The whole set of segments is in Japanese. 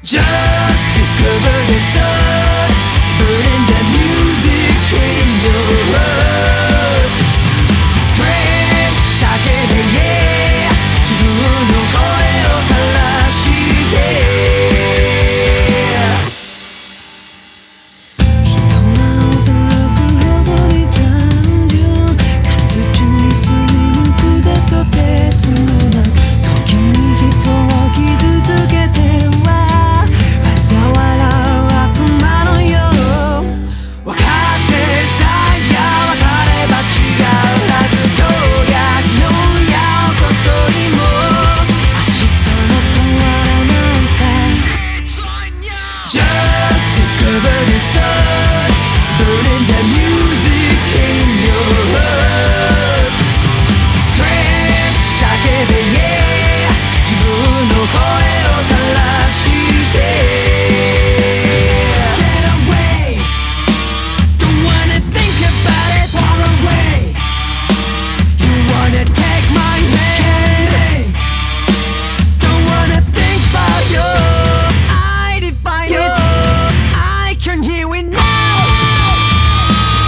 Just discover the sun, burning the music in your heart. Scream, 叫べ yeah、 自分の声を枯らして人は驚くほどに単純、活中にすりむくだとてつもなく、時に人を傷つけては嘲笑う悪魔のよう、分かってさえ分かれば違うはず、今日や昨日やおとといも明日も変わらないさ。 Just discover the sun, burning the music in your heart. Scream, 叫べ yeah、 自分の声を枯らして Get away, don't wanna think about it, far away. You wanna take my hand, don't wanna think about you. I define it, I can hear it now.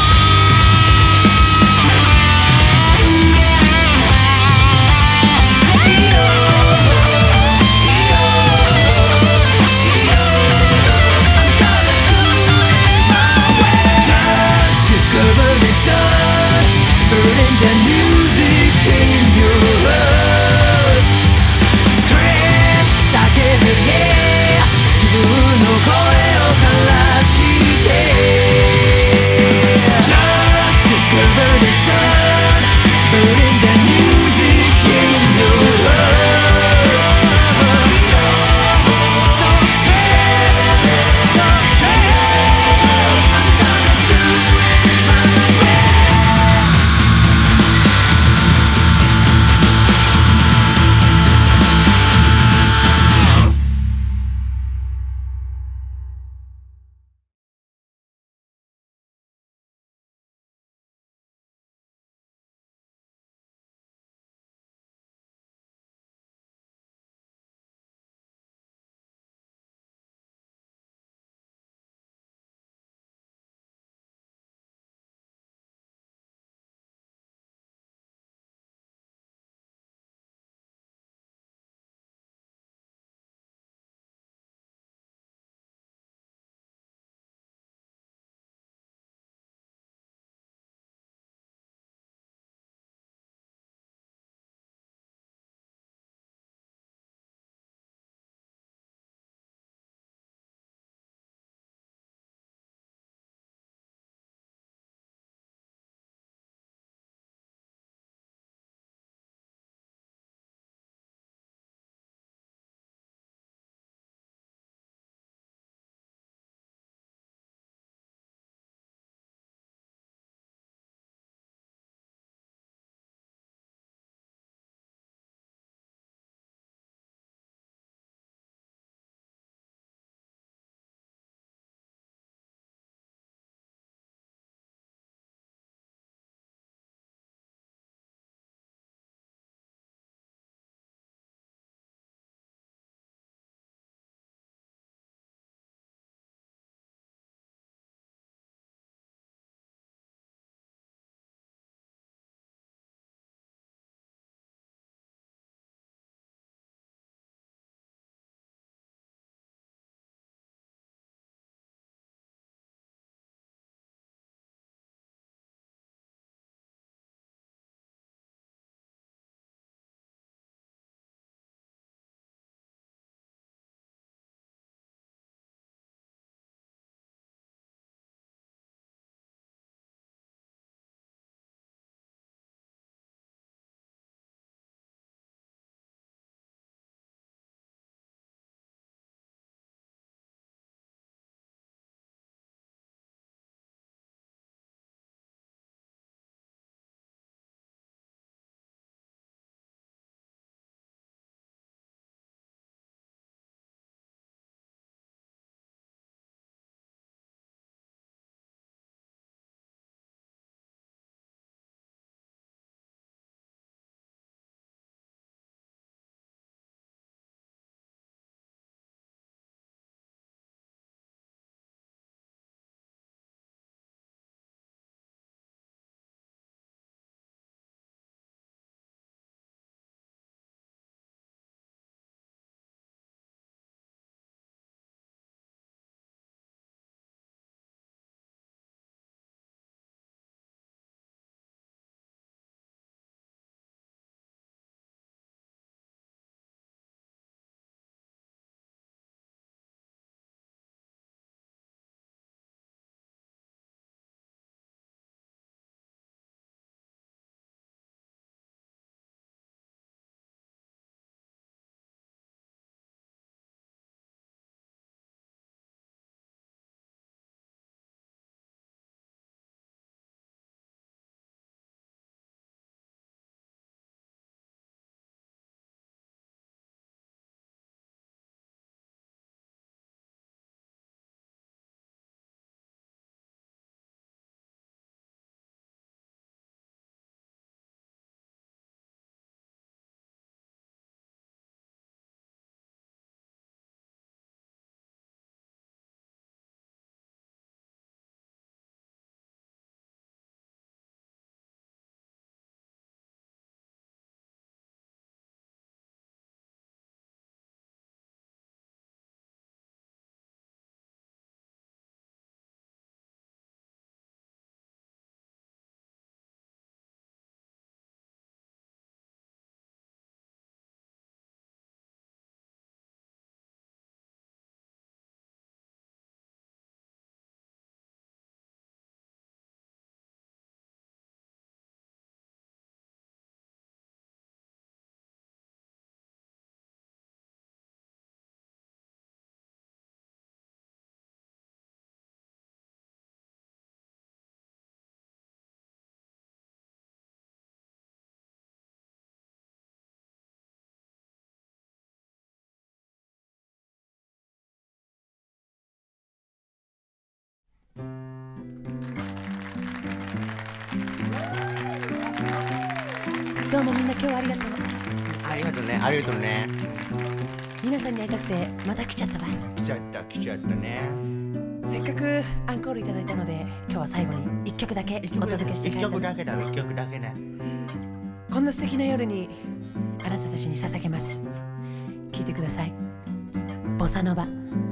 どうもみんな今日はありがとう。 ありがとうね、ありがとうね。 皆さんに会いたくてまた来ちゃったわ。 来ちゃったね。 せっかくアンコールいただいたので、今日は最後に1曲だけお届けして 1曲だけだ、1曲だけね。 こんな素敵な夜にあなたたちに捧げます。聴いてください。ボサノバ。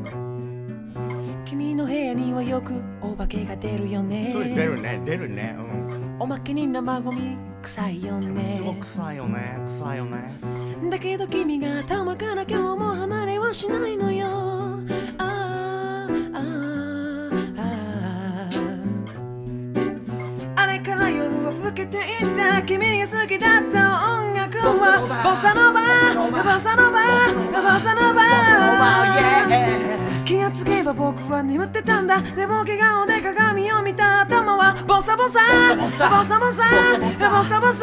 君の部屋にはよくお化けが出るよね。 それ出るね、出るね。 おまけに生ゴミ臭いよね。 すごく臭いよね、臭いよね。 だけど君が頭から今日も離れはしないのよ。あれから夜は更けていった君が好きだった音楽はボサノバ、ボサノバ、ボサノバ。気がつけば僕は眠ってたんだ。でも笑顔で鏡を見た頭はボサボサ、ボサボサ、ボサボサ。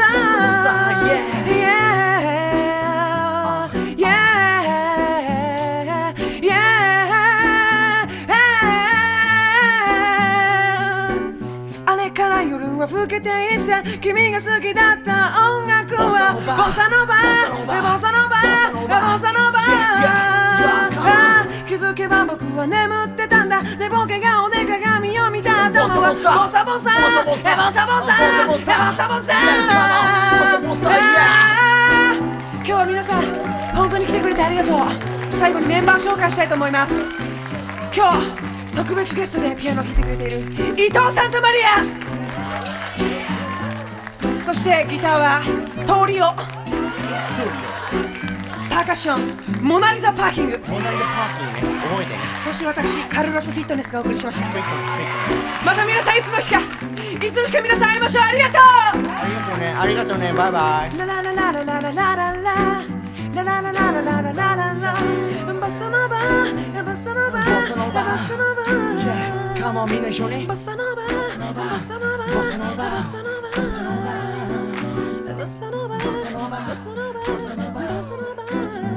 あれから夜は更けていった君が好きだった音楽はボサノバ、ボサノバ、ボサノバ。気づけば僕は眠ってたんだ。でも笑顔で鏡を見た頭はボサボサ、ボサボサ、ボサボサ。今日は皆さん本当に来てくれてありがとう。最後にメンバー紹介したいと思います。今日特別ゲストでピアノを弾いてくれている伊藤サンタマリア。そしてギターはトーリオ。パーカッションモナリザパーキング。 モナリザパーキングね、覚えてね。 そして私カルロスフィットネスがお送りしました。また皆さんいつの日か皆さん会いましょう。ありがとう。 ありがとうね、ありがとうね、バイバイ。 ラララララララララララララララララララボサノバ、ボサノバ、ボサノバ。 Come on みんな一緒に。 ボサノバ、ボサノバ、ボサノバ、ボサノバ、ボサノバ、ボサノバ、ボサノバ、ボサノバ。